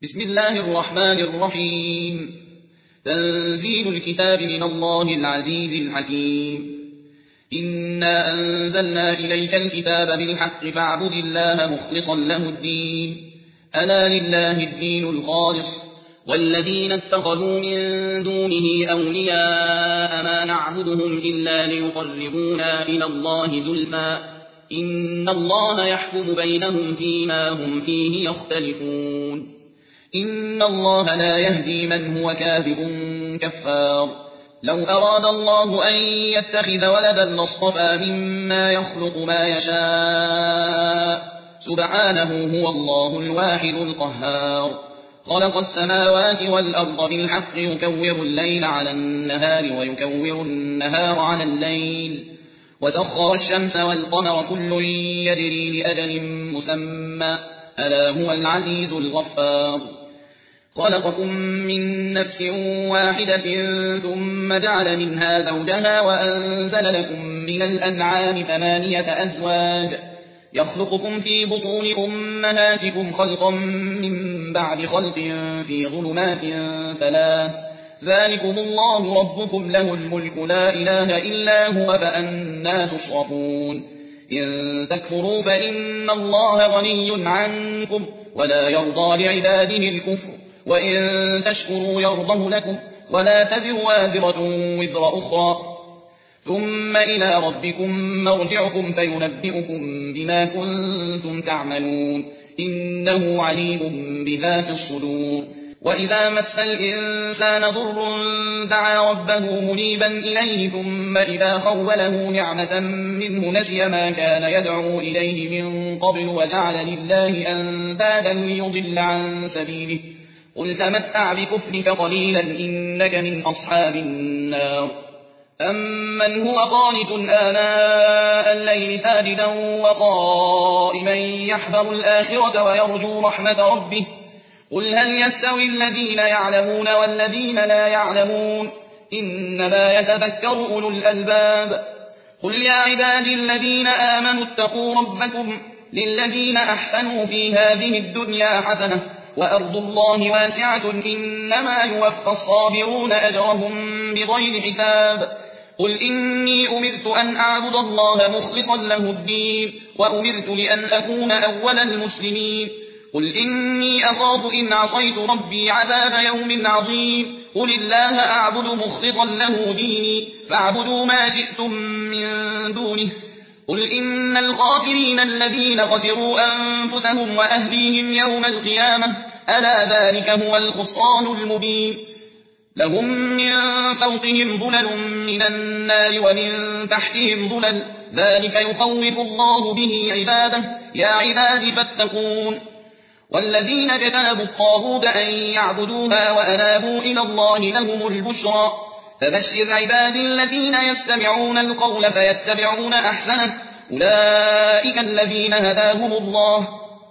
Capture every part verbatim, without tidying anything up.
بسم الله الرحمن الرحيم. تنزيل الكتاب من الله العزيز الحكيم. إنا أنزلنا إليك الكتاب بالحق فاعبد الله مخلصا له الدين، ألا لله الدين الخالص، والذين اتخذوا من دونه أولياء ما نعبدهم إلا ليقربونا إلى الله زلفى إن الله يحكم بينهم فيما هم فيه يختلفون. إن الله لا يهدي من هو كاذب كفار. لو أراد الله أن يتخذ ولدا لاصطفى مما يخلق ما يشاء، سبحانه هو الله الواحد القهار. خلق السماوات والأرض بالحق يكور الليل على النهار ويكور النهار على الليل، وسخر الشمس والقمر كل يجري لأجل مسمى، ألا هو العزيز الغفار. خلقكم من نفس واحدة ثم جعل منها زوجها وأنزل لكم من الأنعام ثمانية أزواج يخلقكم في بطون أمهاتكم خلقا من بعد خلق في ظلمات ثلاث، ذلكم الله ربكم له الملك لا إله إلا هو فأنى تصرفون. إن تكفروا فإن الله غني عنكم ولا يرضى لعباده الكفر، وإن تشكروا يرضه لكم ولا تزر وازرة وزر أخرى، ثم إلى ربكم مرجعكم فينبئكم بما كنتم تعملون، إنه عليم بذات الصدور. وإذا مس الإنسان ضر دعا ربه منيبا إليه ثم إذا خوله نعمة منه نسي ما كان يدعو إليه من قبل وجعل لله أندادا ليضل عن سبيله، قل تمتع بكفرك قليلا إنك من أصحاب النار. أمن هو قانت آناء الليل ساجدا وقائما يحذر الآخرة ويرجو رحمة ربه، قل هل يستوي الذين يعلمون والذين لا يعلمون، إنما يتذكر أولو الألباب. قل يا عبادي الذين آمنوا اتقوا ربكم للذين أحسنوا في هذه الدنيا حسنة وأرض الله واسعة إنما يوفى الصابرون أجرهم بغير حساب. قل إني أمرت أن أعبد الله مخلصا له الدين وأمرت لأن أكون أول المسلمين. قل إني أخاف إن عصيت ربي عذاب يوم عظيم. قل الله أعبد مخلصا له ديني فاعبدوا ما شئتم من دونه. قل إن الخاسرين الذين خسروا أنفسهم وأهليهم يوم القيامة ألا ذلك هو الخسران المبين. لهم من فوقهم ظلل من النار ومن تحتهم ظلل، ذلك يخوف الله به عباده، يا عباد فاتقون. والذين اجتنبوا الطاغوت أن يعبدوها وأنابوا إلى الله لهم البشرى، فبشر عبادي الذين يستمعون القول فيتبعون أحسنه، أولئك الذين هداهم الله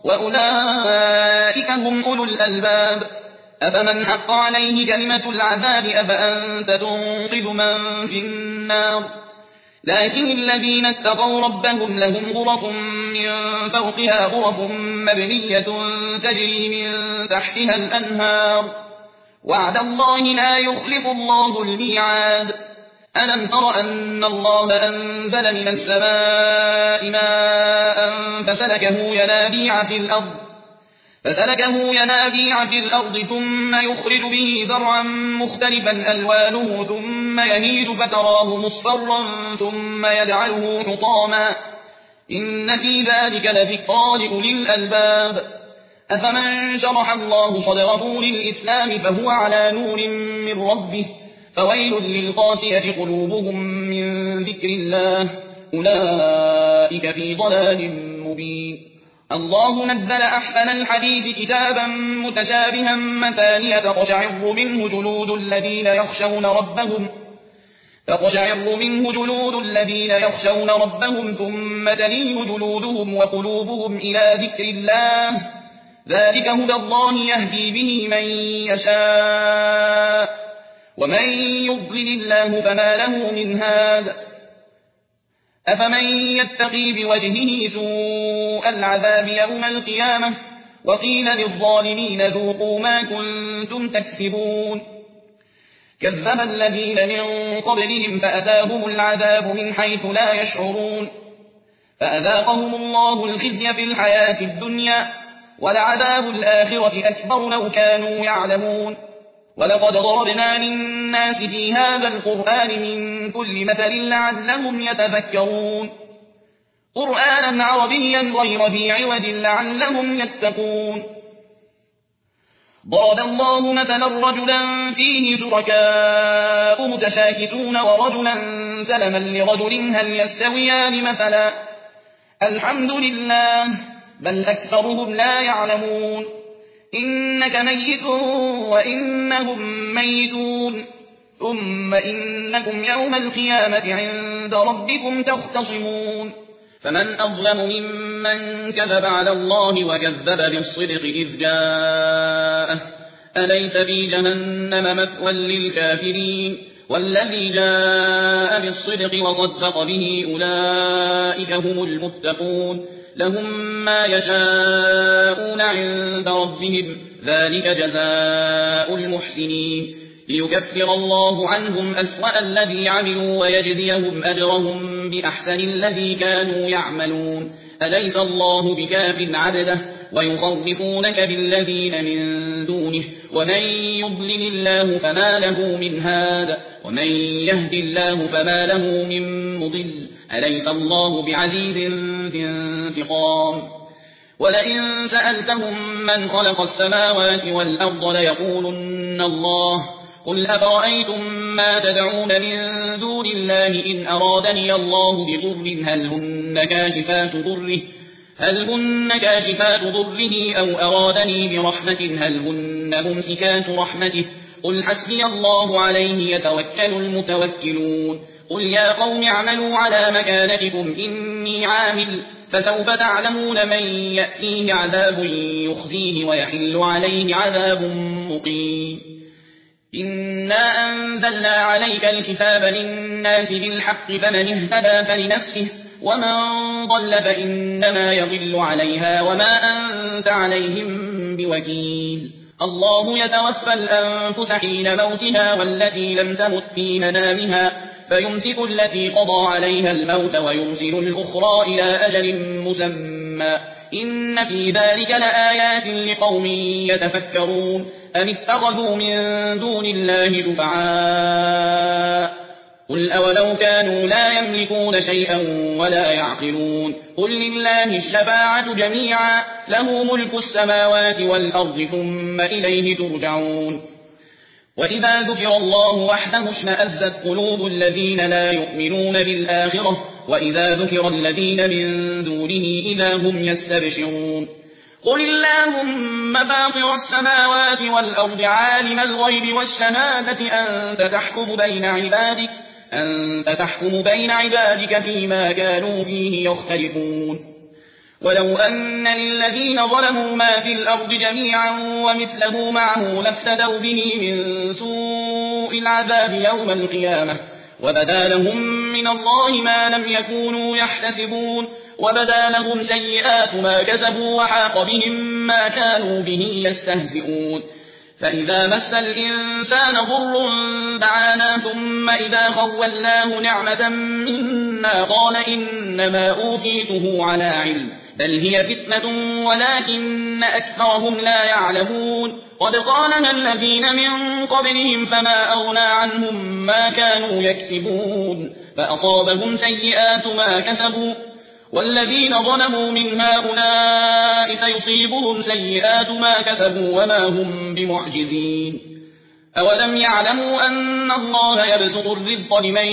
وأولئك هم أولو الألباب. أفمن حق عليه كلمة العذاب أفأنت تنقذ من في النار. لكن الذين اتقوا ربهم لهم غرف من فوقها غرف مبنية تجري من تحتها الأنهار، وعد الله لا يخلف الله الميعاد. ألم تر أن الله أنزل من السماء ماء فسلكه ينابيع في الأرض فسلكه ينابيع في الأرض ثم يخرج به زرعا مختلفا ألوانه ثم يهيج فتراه مصفرا ثم يجعله حطاما، إن في ذلك لذكرى لأولي الألباب. أفمن شرح الله صدره للإسلام فهو على نور من ربه، فويل للقاسية قلوبهم من ذكر الله، أولئك في ضلال مبين. الله نزل أحسن الحديث كتابا متشابها مثانية تقشعر منه جلود الذين يخشون ربهم تقشعر منه جلود الذين يخشون ربهم ثم تلين جلودهم وقلوبهم إلى ذكر الله، ذلك هدى الله يهدي به من يشاء ومن يضلل الله فما له من هاد. أفمن يتقي بوجهه سوء العذاب يوم القيامة وقيل للظالمين ذوقوا ما كنتم تكسبون كذب الذين من قبلهم فأتاهم العذاب من حيث لا يشعرون فأذاقهم الله الخزي في الحياة الدنيا ولعذاب الآخرة أكبر لو كانوا يعلمون ولقد ضربنا للناس في هذا القرآن من كل مثل لعلهم يتذكرون قرآنا عربيا غير ذي عوج لعلهم يتقون ضرب الله مثلا رجلا فيه شركاء متشاكسون ورجلا سلما لرجل هل يستويان مثلا الحمد لله بل أكثرهم لا يعلمون إنك ميت وإنهم ميتون ثم إنكم يوم القيامة عند ربكم تختصمون فمن أظلم ممن كذب على الله وكذب بالصدق إذ جاءه أليس في جهنم مثوى للكافرين والذي جاء بالصدق وصدق به أولئك هم المتقون لهم ما يشاءون عند ربهم ذلك جزاء المحسنين ليكفر الله عنهم أسوأ الذي عملوا ويجزيهم أجرهم بأحسن الذي كانوا يعملون أليس الله بكاف عبده ويخوفونك بالذين من دونه ومن يضلل الله فما له من هاد ومن يهد الله فما له من مضل أليس الله بعزيز ذي انتقام ولئن سألتهم من خلق السماوات والأرض ليقولن الله قل أفرأيتم ما تدعون من دون الله إن أرادني الله بضر هل هن كاشفات ضره هل هن كاشفات ضره أو أرادني برحمة هل هن ممسكات رحمته قل حسبي الله عليه يتوكل المتوكلون قل يا قوم اعملوا على مكانتكم إني عامل فسوف تعلمون من يأتيه عذاب يخزيه ويحل عليه عذاب مقيم إنا أنزلنا عليك الكتاب للناس بالحق فمن اهتدى فلنفسه ومن ضل فإنما يضل عليها وما أنت عليهم بوكيل الله يتوفى الأنفس حين موتها والتي لم تمت في منامها فيمسك التي قضى عليها الموت ويرسل الأخرى إلى أجل مسمى إن في ذلك لآيات لقوم يتفكرون أم اتخذوا من دون الله شفعاء قل أولو كانوا لا يملكون شيئا ولا يعقلون قل لله الشفاعة جميعا له ملك السماوات والأرض ثم إليه ترجعون وإذا ذكر الله وحده اشمأزت قلوب الذين لا يؤمنون بالآخرة وإذا ذكر الذين من دونه إذا هم يستبشرون قل اللهم فاطر السماوات والأرض عالم الغيب والشهادة أنت تحكم بين عبادك أنت تحكم بين عبادك فيما كانوا فيه يختلفون ولو أن للذين ظلموا ما في الأرض جميعا ومثله معه لافتدوا به من سوء العذاب يوم القيامة وبدا لهم من الله ما لم يكونوا يحتسبون وبدا لهم سيئات ما كسبوا وحاق بهم ما كانوا به يستهزئون فإذا مس الإنسان ضر دعانا ثم إذا خولناه نعمة منا قال إنما أوتيته على علم بل هي فتنة ولكن أكثرهم لا يعلمون قد قالها الذين من قبلهم فما أغنى عنهم ما كانوا يكسبون فأصابهم سيئات ما كسبوا والذين ظلموا من هؤلاء سيصيبهم سيئات ما كسبوا وما هم بمعجزين أولم يعلموا أن الله يبسط الرزق لمن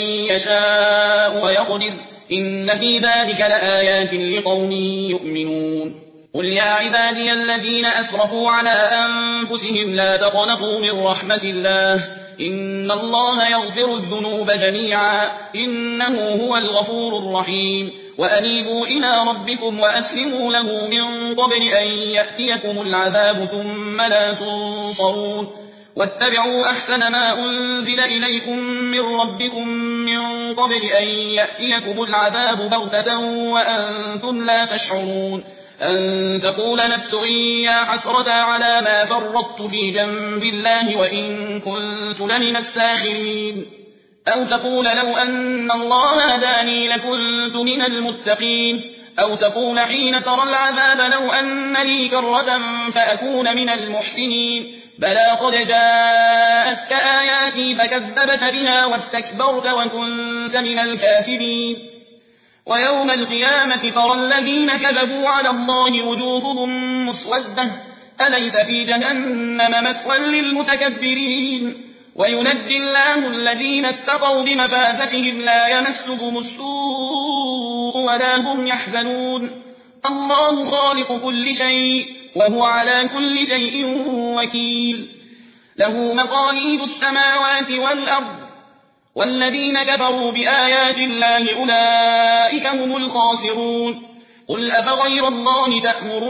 يشاء ويقدر إن في ذلك لآيات لقوم يؤمنون قل يا عبادي الذين أسرفوا على أنفسهم لا تقنطوا من رحمة الله إن الله يغفر الذنوب جميعا إنه هو الغفور الرحيم وأنيبوا إلى ربكم وأسلموا له من قبل أن يأتيكم العذاب ثم لا تنصرون واتبعوا أحسن ما أنزل إليكم من ربكم من قبل أن يأتيكم العذاب بغتة وأنتم لا تشعرون أن تقول نفس يا حسرة على ما فرطت في جنب الله وإن كنت لمن الساخرين أو تقول لو أن الله هداني لكنت من المتقين أو تقول حين ترى العذاب لو أن لي كرة فأكون من المحسنين بلى قد جاءتك آياتي فكذبت بها واستكبرت وكنت من الكافرين ويوم القيامة ترى الذين كذبوا على الله وجوههم مسودة أليس في جهنم مثوى للمتكبرين وينجي الله الذين اتقوا بمفازتهم لا يمسهم السوء ولا هم يحزنون الله خالق كل شيء وهو على كل شيء وكيل له مقاليد السماوات والأرض والذين كفروا بآيات الله أولئك هم الخاسرون قل أفغير الله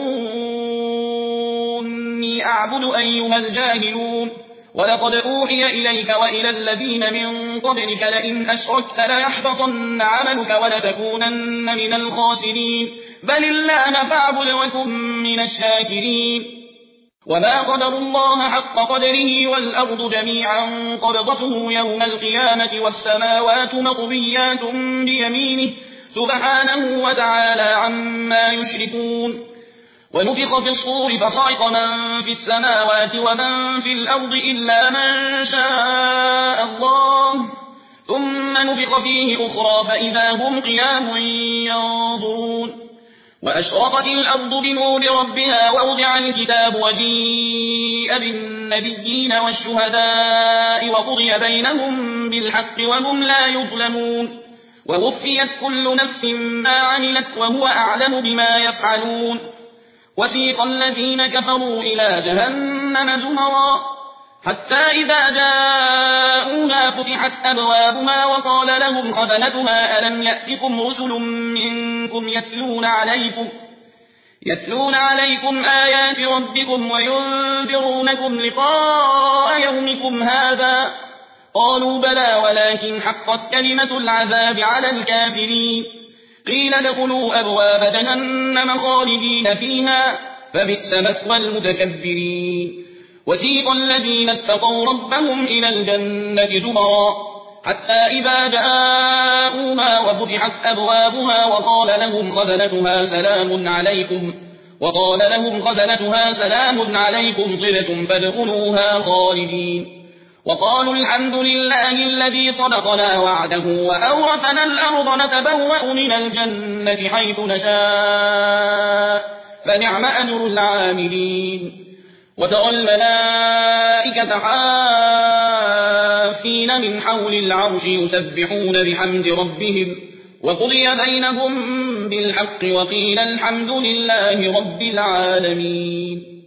تأمروني أعبد أيها الجاهلون ولقد أوحي إليك وإلى الذين من قبلك لئن أشركت ليحبطن عملك ولتكونن من الخاسرين بل الله فاعبد وكن من الشاكرين وما قدر الله حق قدره والأرض جميعا قبضته يوم القيامة والسماوات مطويات بيمينه سبحانه وتعالى عما يشركون ونفخ في الصور فصعق من في السماوات ومن في الأرض إلا من شاء الله ثم نفخ فيه أخرى فإذا هم قيام ينظرون وأشرقت الأرض بنور ربها ووضع الكتاب وجيء بالنبيين والشهداء وقضي بينهم بالحق وهم لا يظلمون ووفيت كل نفس ما عملت وهو أعلم بما يفعلون وسيق الذين كفروا إلى جهنم زمرا حتى إذا جاءوها فتحت أبوابها وقال لهم خزنتها ألم يأتكم رسل منكم يتلون عليكم يتلون عليكم آيات ربكم وينذرونكم لقاء يومكم هذا قالوا بلى ولكن حقت كلمة العذاب على الكافرين قيل ادخلوا أبواب جهنم خالدين فيها فبئس مثوى المتكبرين وسيق الذين اتقوا ربهم إلى الجنة زمرا حتى إذا جاءوها وفتحت أبوابها وقال لهم خزنتها سلام عليكم وقال لهم خزنتها سلام عليكم طبتم فادخلوها خالدين وقالوا الحمد لله الذي صدقنا وعده وأورثنا الأرض نتبوأ من الجنة حيث نشاء فنعم أجر العاملين وترى الملائكة حافين من حول العرش يسبحون بحمد ربهم وقضي بينهم بالحق وقيل الحمد لله رب العالمين